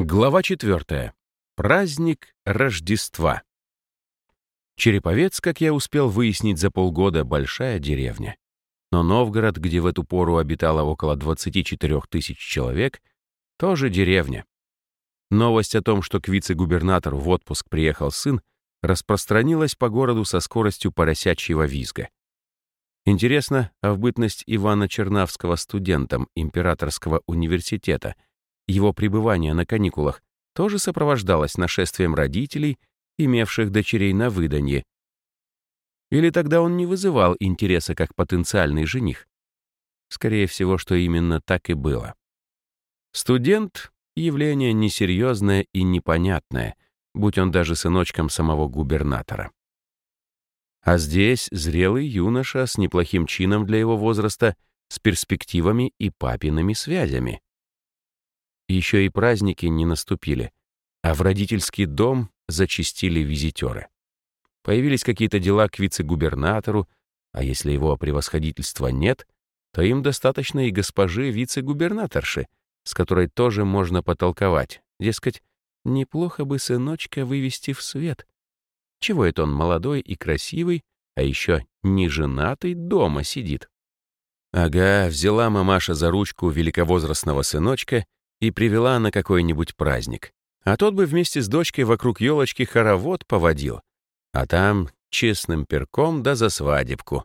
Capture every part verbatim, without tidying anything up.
Глава четвертая. Праздник Рождества. Череповец, как я успел выяснить за полгода, большая деревня. Но Новгород, где в эту пору обитало около двадцати четырёх тысяч человек, тоже деревня. Новость о том, что к вице-губернатору в отпуск приехал сын, распространилась по городу со скоростью поросячьего визга. Интересно, а в бытность Ивана Чернавского студентом Императорского университета его пребывание на каникулах тоже сопровождалось нашествием родителей, имевших дочерей на выданье? Или тогда он не вызывал интереса как потенциальный жених? Скорее всего, что именно так и было. Студент — явление несерьезное и непонятное, будь он даже сыночком самого губернатора. А здесь зрелый юноша с неплохим чином для его возраста, с перспективами и папиными связями. Еще и праздники не наступили, а в родительский дом зачастили визитеры. Появились какие-то дела к вице-губернатору, а если его превосходительства нет, то им достаточно и госпожи вице-губернаторши, с которой тоже можно потолковать. Дескать, неплохо бы сыночка вывести в свет. Чего это он молодой и красивый, а еще не женатый, дома сидит? Ага, взяла мамаша за ручку великовозрастного сыночка и привела на какой-нибудь праздник. А тот бы вместе с дочкой вокруг елочки хоровод поводил. А там честным перком да за свадебку.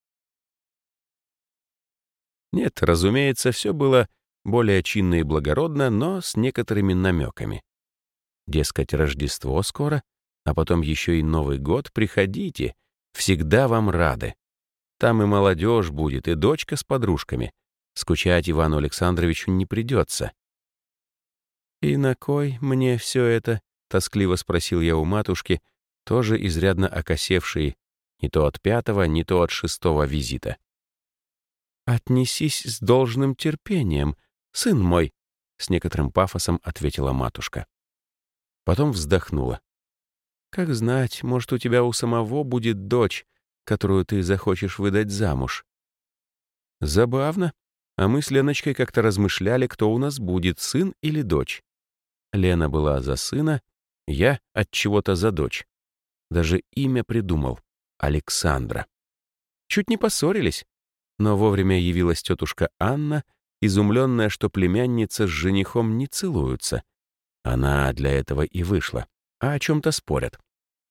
Нет, разумеется, все было более чинно и благородно, но с некоторыми намеками. Дескать, Рождество скоро, а потом еще и Новый год, приходите, всегда вам рады. Там и молодежь будет, и дочка с подружками. Скучать Ивану Александровичу не придется. «И на кой мне все это?» — тоскливо спросил я у матушки, тоже изрядно окосевшей не то от пятого, не то от шестого визита. «Отнесись с должным терпением, сын мой», — с некоторым пафосом ответила матушка. Потом вздохнула. «Как знать, может, у тебя у самого будет дочь, которую ты захочешь выдать замуж». Забавно, а мы с Леночкой как-то размышляли, кто у нас будет, сын или дочь. Лена была за сына, я от чего-то за дочь. Даже имя придумал — Александра. Чуть не поссорились, но вовремя явилась тетушка Анна, изумленная, что племянница с женихом не целуются. Она для этого и вышла, а о чем-то спорят.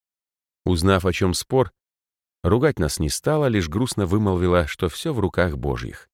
Узнав, о чем спор, ругать нас не стала, лишь грустно вымолвила, что все в руках Божьих.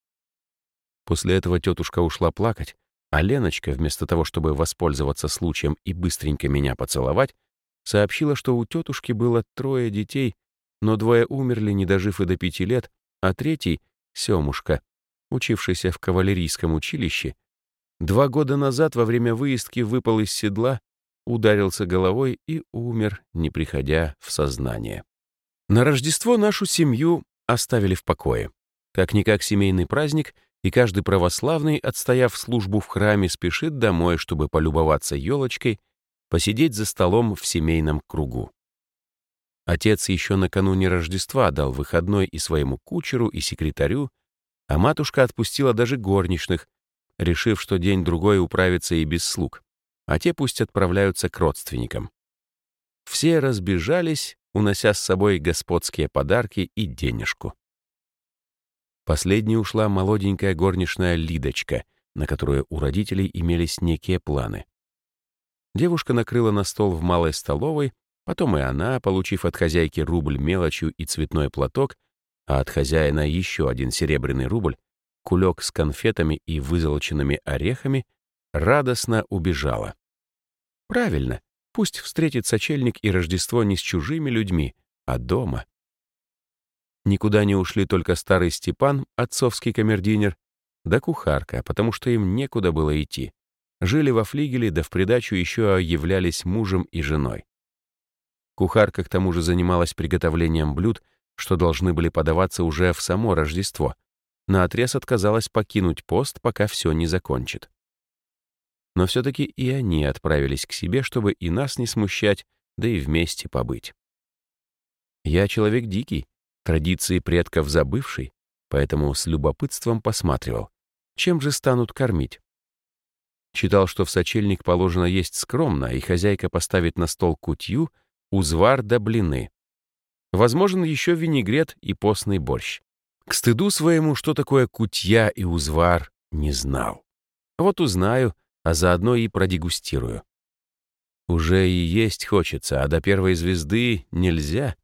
После этого тетушка ушла плакать, а Леночка, вместо того, чтобы воспользоваться случаем и быстренько меня поцеловать, сообщила, что у тетушки было трое детей, но двое умерли, не дожив и до пяти лет, а третий, Семушка, учившийся в кавалерийском училище, два года назад во время выездки выпал из седла, ударился головой и умер, не приходя в сознание. На Рождество нашу семью оставили в покое. Как-никак семейный праздник, и каждый православный, отстояв службу в храме, спешит домой, чтобы полюбоваться елочкой, посидеть за столом в семейном кругу. Отец еще накануне Рождества дал выходной и своему кучеру, и секретарю, а матушка отпустила даже горничных, решив, что день-другой управится и без слуг, а те пусть отправляются к родственникам. Все разбежались, унося с собой господские подарки и денежку. Последней ушла молоденькая горничная Лидочка, на которую у родителей имелись некие планы. Девушка накрыла на стол в малой столовой, потом и она, получив от хозяйки рубль мелочью и цветной платок, а от хозяина еще один серебряный рубль, кулек с конфетами и вызолоченными орехами, радостно убежала. Правильно, пусть встретит сочельник и Рождество не с чужими людьми, а дома. Никуда не ушли только старый Степан, отцовский камердинер, да кухарка, потому что им некуда было идти. Жили во флигеле, да в придачу еще являлись мужем и женой. Кухарка к тому же занималась приготовлением блюд, что должны были подаваться уже в само Рождество. Наотрез отказалась покинуть пост, пока все не закончит. Но все-таки и они отправились к себе, чтобы и нас не смущать, да и вместе побыть. Я человек дикий, традиции предков забывший, поэтому с любопытством посматривал, чем же станут кормить. Читал, что в сочельник положено есть скромно, и хозяйка поставит на стол кутью, узвар да блины. Возможен еще винегрет и постный борщ. К стыду своему, что такое кутья и узвар, не знал. Вот узнаю, а заодно и продегустирую. Уже и есть хочется, а до первой звезды нельзя.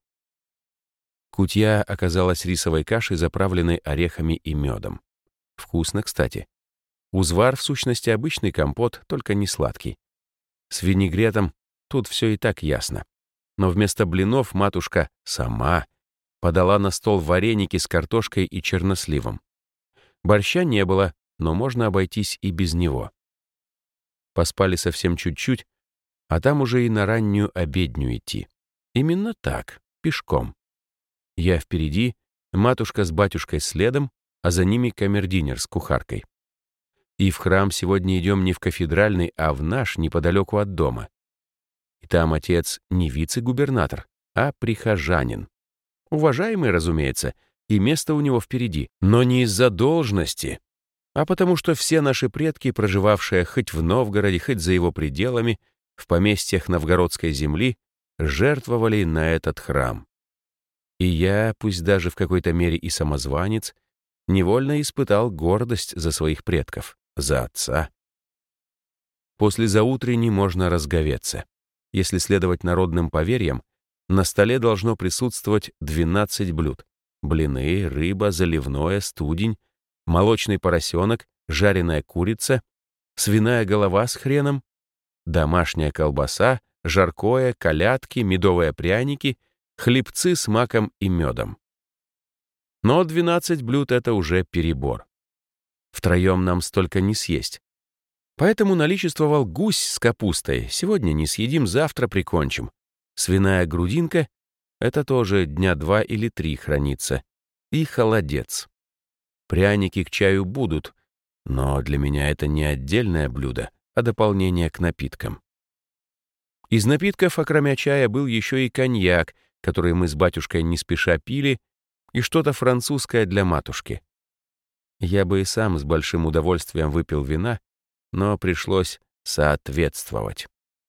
Кутья оказалась рисовой кашей, заправленной орехами и медом. Вкусно, кстати. Узвар, в сущности, обычный компот, только не сладкий. С винегретом тут все и так ясно. Но вместо блинов матушка сама подала на стол вареники с картошкой и черносливом. Борща не было, но можно обойтись и без него. Поспали совсем чуть-чуть, а там уже и на раннюю обедню идти. Именно так, пешком. Я впереди, матушка с батюшкой следом, а за ними камердинер с кухаркой. И в храм сегодня идем не в кафедральный, а в наш, неподалеку от дома. И там отец не вице-губернатор, а прихожанин. Уважаемый, разумеется, и место у него впереди, но не из-за должности, а потому что все наши предки, проживавшие хоть в Новгороде, хоть за его пределами, в поместьях новгородской земли, жертвовали на этот храм. И я, пусть даже в какой-то мере и самозванец, невольно испытал гордость за своих предков, за отца. После заутренней можно разговеться. Если следовать народным поверьям, на столе должно присутствовать двенадцать блюд. Блины, рыба, заливное, студень, молочный поросенок, жареная курица, свиная голова с хреном, домашняя колбаса, жаркое, колядки, медовые пряники, хлебцы с маком и медом. Но двенадцать блюд — это уже перебор. Втроем нам столько не съесть. Поэтому наличествовал гусь с капустой. Сегодня не съедим, завтра прикончим. Свиная грудинка — это тоже дня два или три хранится. И холодец. Пряники к чаю будут, но для меня это не отдельное блюдо, а дополнение к напиткам. Из напитков, окромя чая, был еще и коньяк, который мы с батюшкой не спеша пили, и что-то французское для матушки. Я бы и сам с большим удовольствием выпил вина, но пришлось соответствовать.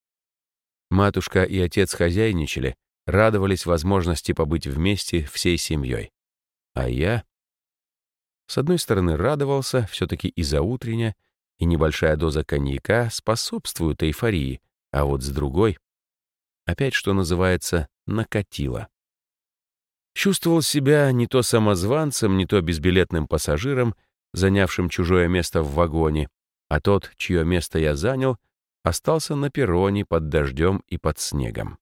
Матушка и отец хозяйничали, радовались возможности побыть вместе всей семьей. А я, с одной стороны, радовался, все-таки и заутренне, и небольшая доза коньяка способствует эйфории, а вот с другой, опять, что называется, накатило. Чувствовал себя не то самозванцем, не то безбилетным пассажиром, занявшим чужое место в вагоне, а тот, чье место я занял, остался на перроне под дождем и под снегом.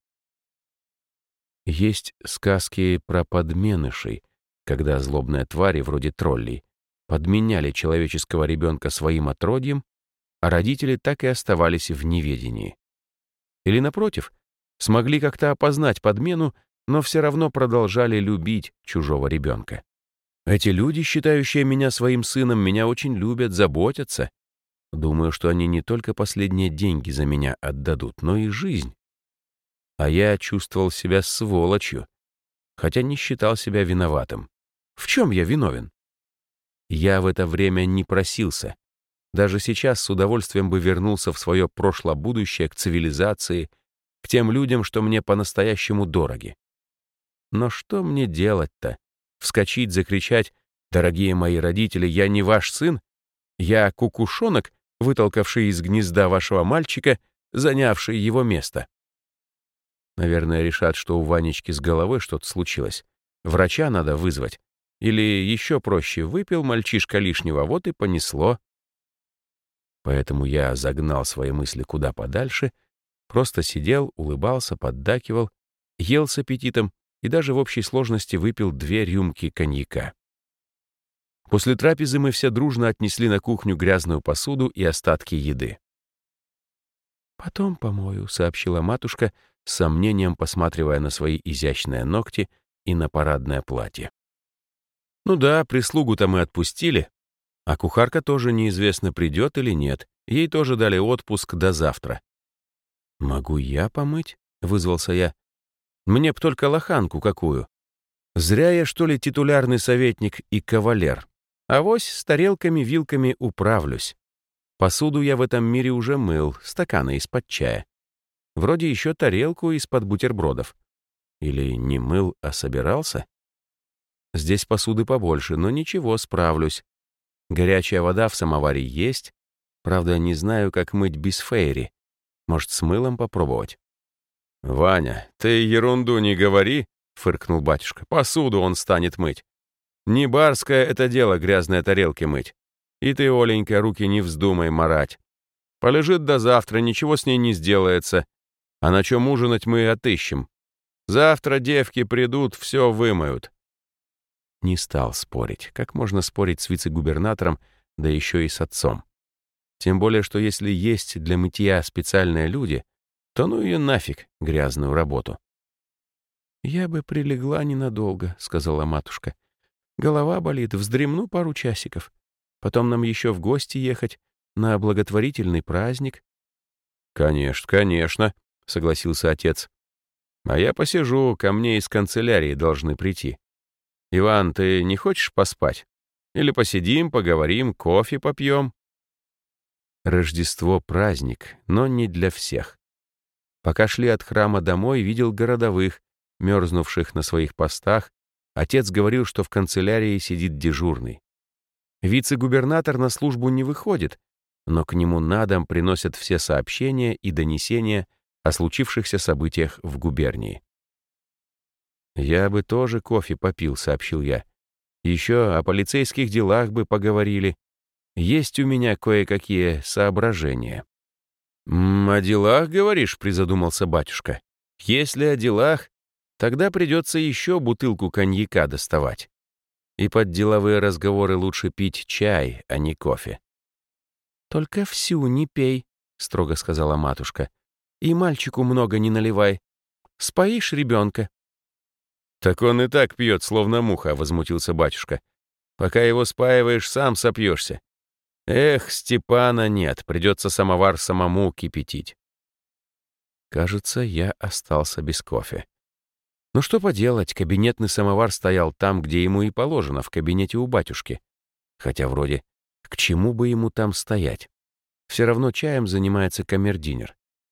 Есть сказки про подменышей, когда злобные твари, вроде троллей, подменяли человеческого ребенка своим отродьем, а родители так и оставались в неведении. Или, напротив, смогли как-то опознать подмену, но все равно продолжали любить чужого ребенка. Эти люди, считающие меня своим сыном, меня очень любят, заботятся. Думаю, что они не только последние деньги за меня отдадут, но и жизнь. А я чувствовал себя сволочью, хотя не считал себя виноватым. В чем я виновен? Я в это время не просился. Даже сейчас с удовольствием бы вернулся в свое прошлое-будущее, к цивилизации, к тем людям, что мне по-настоящему дороги. Но что мне делать-то? Вскочить, закричать: «Дорогие мои родители, я не ваш сын? Я кукушонок, вытолкавший из гнезда вашего мальчика, занявший его место». Наверное, решат, что у Ванечки с головой что-то случилось. Врача надо вызвать. Или еще проще, выпил мальчишка лишнего, вот и понесло. Поэтому я загнал свои мысли куда подальше, просто сидел, улыбался, поддакивал, ел с аппетитом и даже в общей сложности выпил две рюмки коньяка. После трапезы мы все дружно отнесли на кухню грязную посуду и остатки еды. «Потом помою», — сообщила матушка, с сомнением посматривая на свои изящные ногти и на парадное платье. Ну да, прислугу-то мы отпустили, а кухарка тоже неизвестно, придет или нет. Ей тоже дали отпуск до завтра. «Могу я помыть?» — вызвался я. «Мне б только лоханку какую. Зря я, что ли, титулярный советник и кавалер. Авось с тарелками-вилками управлюсь». Посуду я в этом мире уже мыл, стаканы из-под чая. Вроде еще тарелку из-под бутербродов. Или не мыл, а собирался? Здесь посуды побольше, но ничего, справлюсь. Горячая вода в самоваре есть. Правда, не знаю, как мыть без фейри. Может, с мылом попробовать? «Ваня, ты ерунду не говори», — фыркнул батюшка. «Посуду он станет мыть. Не барское это дело грязные тарелки мыть. И ты, Оленька, руки не вздумай марать. Полежит до завтра, ничего с ней не сделается. А на чем ужинать мы отыщем. Завтра девки придут, все вымоют». Не стал спорить. Как можно спорить с вице-губернатором, да еще и с отцом? Тем более, что если есть для мытья специальные люди, то ну ее нафиг, грязную работу. «Я бы прилегла ненадолго», — сказала матушка. «Голова болит, вздремну пару часиков. Потом нам еще в гости ехать на благотворительный праздник». «Конечно, конечно», — согласился отец. «А я посижу, ко мне из канцелярии должны прийти. Иван, ты не хочешь поспать? Или посидим, поговорим, кофе попьем?» Рождество — праздник, но не для всех. Пока шли от храма домой, видел городовых, мерзнувших на своих постах. Отец говорил, что в канцелярии сидит дежурный. Вице-губернатор на службу не выходит, но к нему на дом приносят все сообщения и донесения о случившихся событиях в губернии. «Я бы тоже кофе попил», — сообщил я. «Еще о полицейских делах бы поговорили. Есть у меня кое-какие соображения». «М, «О делах, говоришь?» — призадумался батюшка. «Если о делах, тогда придется еще бутылку коньяка доставать. И под деловые разговоры лучше пить чай, а не кофе». «Только всю не пей», — строго сказала матушка. «И мальчику много не наливай. Споишь ребенка». «Так он и так пьет, словно муха», — возмутился батюшка. «Пока его спаиваешь, сам сопьешься. Эх, Степана нет, придется самовар самому кипятить». Кажется, я остался без кофе. Ну что поделать, кабинетный самовар стоял там, где ему и положено, в кабинете у батюшки. Хотя вроде, к чему бы ему там стоять? Все равно чаем занимается камердинер.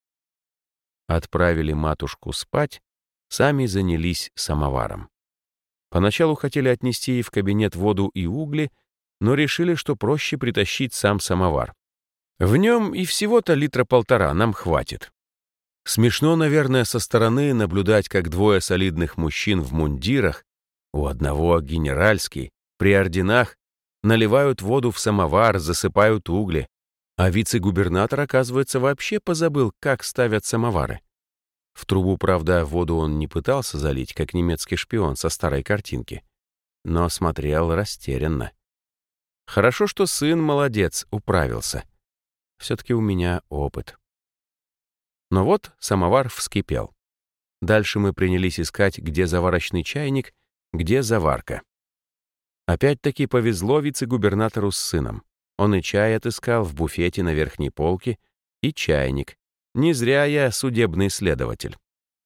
Отправили матушку спать, сами занялись самоваром. Поначалу хотели отнести ей в кабинет воду и угли, но решили, что проще притащить сам самовар. В нем и всего-то литра полтора нам хватит. Смешно, наверное, со стороны наблюдать, как двое солидных мужчин в мундирах, у одного генеральский, при орденах, наливают воду в самовар, засыпают угли, а вице-губернатор, оказывается, вообще позабыл, как ставят самовары. В трубу, правда, воду он не пытался залить, как немецкий шпион со старой картинки, но смотрел растерянно. Хорошо, что сын молодец, управился. Все-таки у меня опыт. Но вот самовар вскипел. Дальше мы принялись искать, где заварочный чайник, где заварка. Опять-таки повезло вице-губернатору с сыном. Он и чай отыскал в буфете на верхней полке, и чайник. Не зря я судебный следователь.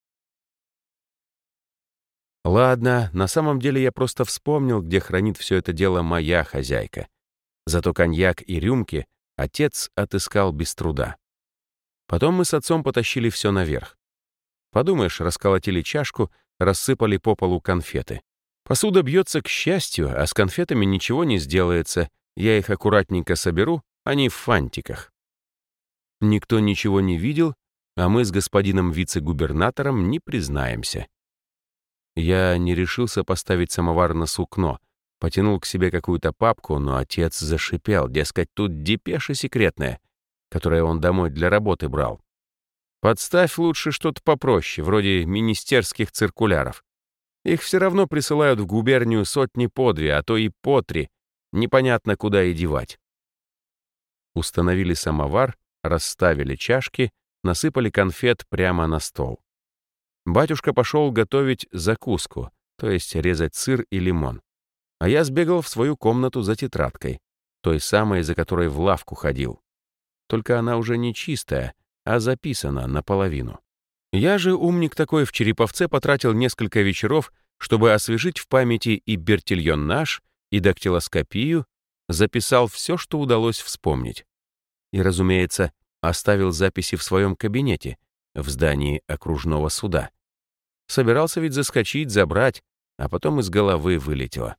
Ладно, на самом деле я просто вспомнил, где хранит все это дело моя хозяйка. Зато коньяк и рюмки отец отыскал без труда. Потом мы с отцом потащили все наверх. Подумаешь, расколотили чашку, рассыпали по полу конфеты. Посуда бьется к счастью, а с конфетами ничего не сделается. Я их аккуратненько соберу, они в фантиках. Никто ничего не видел, а мы с господином вице-губернатором не признаемся. Я не решился поставить самовар на сукно, потянул к себе какую-то папку, но отец зашипел, дескать, тут депеша секретная, которое он домой для работы брал. Подставь лучше что-то попроще, вроде министерских циркуляров. Их все равно присылают в губернию сотни по две, а то и по три. Непонятно, куда и девать. Установили самовар, расставили чашки, насыпали конфет прямо на стол. Батюшка пошел готовить закуску, то есть резать сыр и лимон. А я сбегал в свою комнату за тетрадкой, той самой, за которой в лавку ходил. Только она уже не чистая, а записана наполовину. Я же, умник такой, в Череповце потратил несколько вечеров, чтобы освежить в памяти и бертильон наш, и дактилоскопию, записал все, что удалось вспомнить. И, разумеется, оставил записи в своем кабинете в здании окружного суда. Собирался ведь заскочить, забрать, а потом из головы вылетело.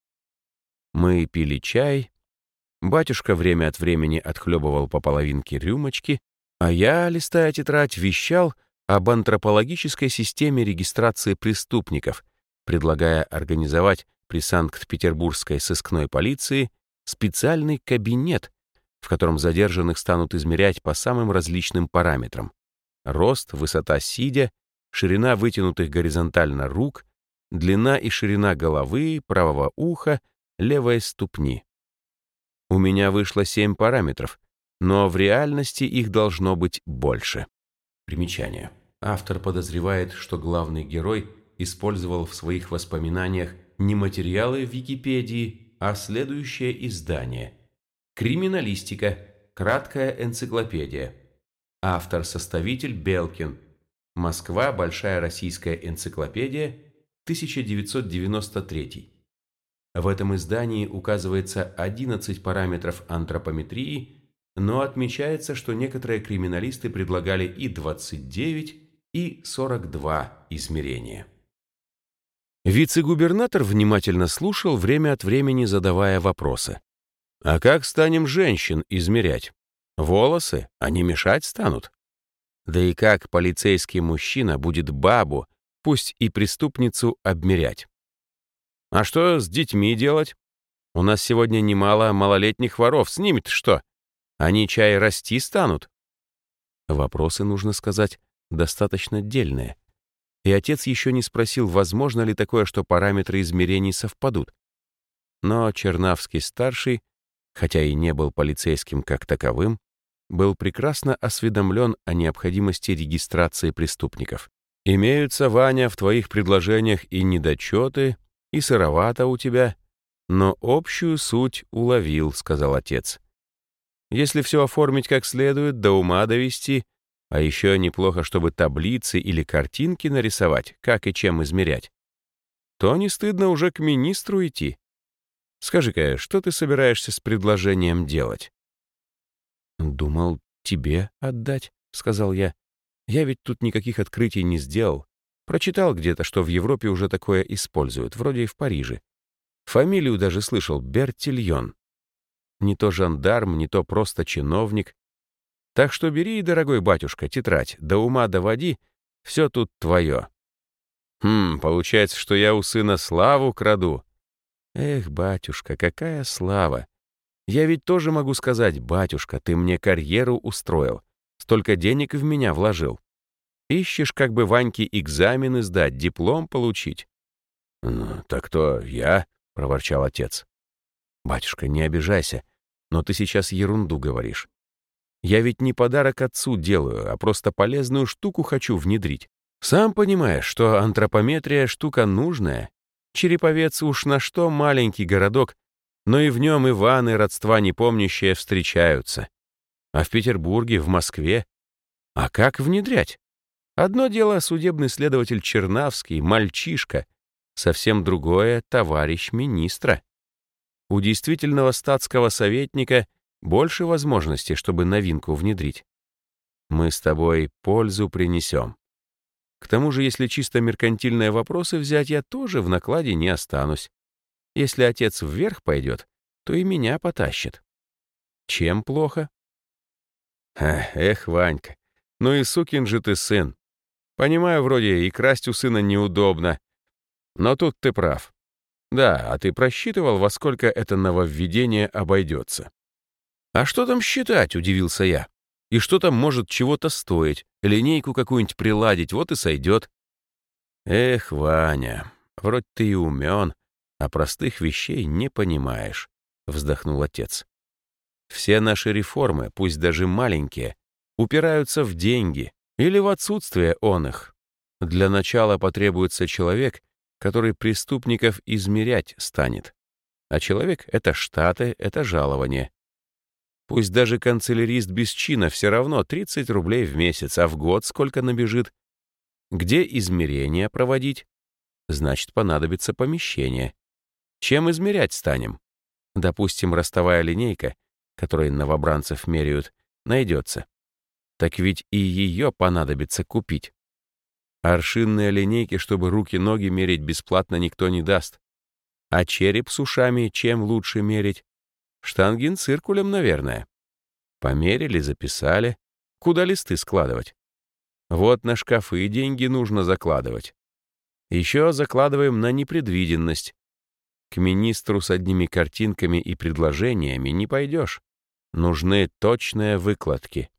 Мы пили чай. Батюшка время от времени отхлебывал по половинке рюмочки, а я, листая тетрадь, вещал об антропологической системе регистрации преступников, предлагая организовать при Санкт-Петербургской сыскной полиции специальный кабинет, в котором задержанных станут измерять по самым различным параметрам: рост, высота сидя, ширина вытянутых горизонтально рук, длина и ширина головы, правого уха, левой ступни. У меня вышло семь параметров, но в реальности их должно быть больше. Примечание. Автор подозревает, что главный герой использовал в своих воспоминаниях не материалы в Википедии, а следующее издание. Криминалистика. Краткая энциклопедия. Автор-составитель Белкин. Москва. Большая российская энциклопедия. тысяча девятьсот девяносто третий. В этом издании указывается одиннадцать параметров антропометрии, но отмечается, что некоторые криминалисты предлагали и двадцать девять, и сорок два измерения. Вице-губернатор внимательно слушал, время от времени задавая вопросы. «А как станем женщин измерять? Волосы? Они мешать станут? Да и как полицейский мужчина будет бабу, пусть и преступницу, обмерять? А что с детьми делать? У нас сегодня немало малолетних воров, с ними-то что? Они, чай, расти станут?» Вопросы, нужно сказать, достаточно дельные. И отец еще не спросил, возможно ли такое, что параметры измерений совпадут. Но Чернавский-старший, хотя и не был полицейским как таковым, был прекрасно осведомлен о необходимости регистрации преступников. «Имеются, Ваня, в твоих предложениях и недочеты, и сыровато у тебя, но общую суть уловил», — сказал отец. «Если все оформить как следует, до ума довести, а еще неплохо, чтобы таблицы или картинки нарисовать, как и чем измерять, то не стыдно уже к министру идти. Скажи-ка, что ты собираешься с предложением делать?» «Думал, тебе отдать», — сказал я. «Я ведь тут никаких открытий не сделал. Прочитал где-то, что в Европе уже такое используют, вроде и в Париже. Фамилию даже слышал — Бертильон. Не то жандарм, не то просто чиновник. Так что бери, дорогой батюшка, тетрадь, до ума доводи, все тут твое». «Хм, получается, что я у сына славу краду». «Эх, батюшка, какая слава! Я ведь тоже могу сказать: батюшка, ты мне карьеру устроил, столько денег в меня вложил. Ищешь, как бы Ваньке экзамены сдать, диплом получить». «Ну, так то я», — проворчал отец. «Батюшка, не обижайся, но ты сейчас ерунду говоришь. Я ведь не подарок отцу делаю, а просто полезную штуку хочу внедрить. Сам понимаешь, что антропометрия — штука нужная. Череповец уж на что маленький городок, но и в нем Иваны, родства непомнящие, встречаются. А в Петербурге, в Москве? А как внедрять? Одно дело судебный следователь Чернавский, мальчишка, совсем другое — товарищ министра. У действительного статского советника больше возможностей, чтобы новинку внедрить. Мы с тобой пользу принесем. К тому же, если чисто меркантильные вопросы взять, я тоже в накладе не останусь. Если отец вверх пойдет, то и меня потащит. Чем плохо? Эх, эх, Ванька, ну и сукин же ты сын. Понимаю, вроде и красть у сына неудобно, но тут ты прав. Да, а ты просчитывал, во сколько это нововведение обойдется? А что там считать, удивился я. И что там может чего-то стоить? Линейку какую-нибудь приладить, вот и сойдет. Эх, Ваня, вроде ты и умен, а простых вещей не понимаешь, вздохнул отец. Все наши реформы, пусть даже маленькие, упираются в деньги или в отсутствие он их. Для начала потребуется человек, который преступников измерять станет. А человек — это штаты, это жалование. Пусть даже канцелярист без чина все равно тридцать рублей в месяц, а в год сколько набежит? Где измерения проводить? Значит, понадобится помещение. Чем измерять станем? Допустим, ростовая линейка, которой новобранцев меряют, найдется. Так ведь и ее понадобится купить. Аршинные линейки, чтобы руки-ноги мерить бесплатно, никто не даст. А череп с ушами чем лучше мерить? Штангенциркулем, наверное. Померили, записали. Куда листы складывать? Вот на шкафы деньги нужно закладывать. Еще закладываем на непредвиденность. К министру с одними картинками и предложениями не пойдешь. Нужны точные выкладки.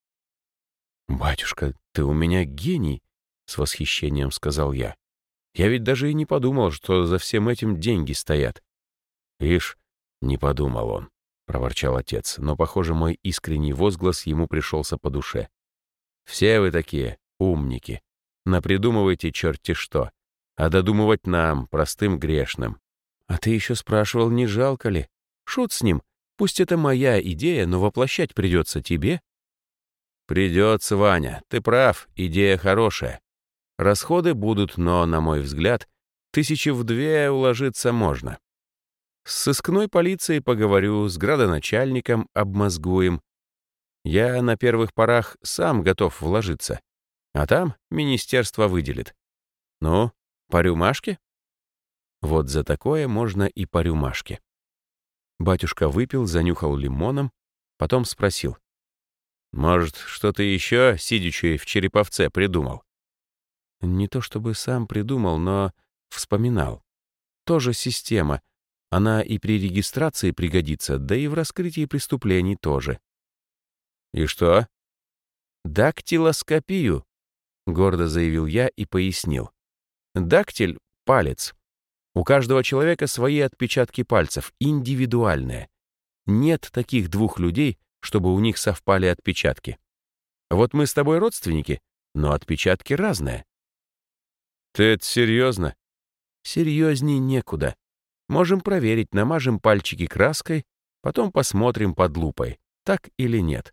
«Батюшка, ты у меня гений!» — с восхищением сказал я. «Я ведь даже и не подумал, что за всем этим деньги стоят». «Ишь, не подумал он», — проворчал отец, но, похоже, мой искренний возглас ему пришелся по душе. «Все вы такие умники. Напридумывайте черти что, а додумывать нам, простым грешным. А ты еще спрашивал, не жалко ли? Шут с ним. Пусть это моя идея, но воплощать придется тебе». «Придется, Ваня. Ты прав, идея хорошая. Расходы будут, но, на мой взгляд, тысячи в две уложиться можно. С сыскной полицией поговорю, с градоначальником обмозгуем. Я на первых порах сам готов вложиться, а там министерство выделит. Ну, по рюмашке?» Вот за такое можно и по рюмашке. Батюшка выпил, занюхал лимоном, потом спросил. «Может, что-то еще, сидячи в Череповце, придумал?» Не то чтобы сам придумал, но вспоминал. Тоже система. Она и при регистрации пригодится, да и в раскрытии преступлений тоже. «И что?» «Дактилоскопию», — гордо заявил я и пояснил. «Дактиль — палец. У каждого человека свои отпечатки пальцев, индивидуальные. Нет таких двух людей, чтобы у них совпали отпечатки. Вот мы с тобой родственники, но отпечатки разные». «Ты это серьезно?» «Серьезней некуда. Можем проверить, намажем пальчики краской, потом посмотрим под лупой, так или нет».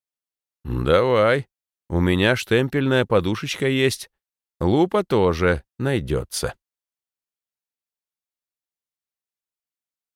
«Давай. У меня штемпельная подушечка есть. Лупа тоже найдется».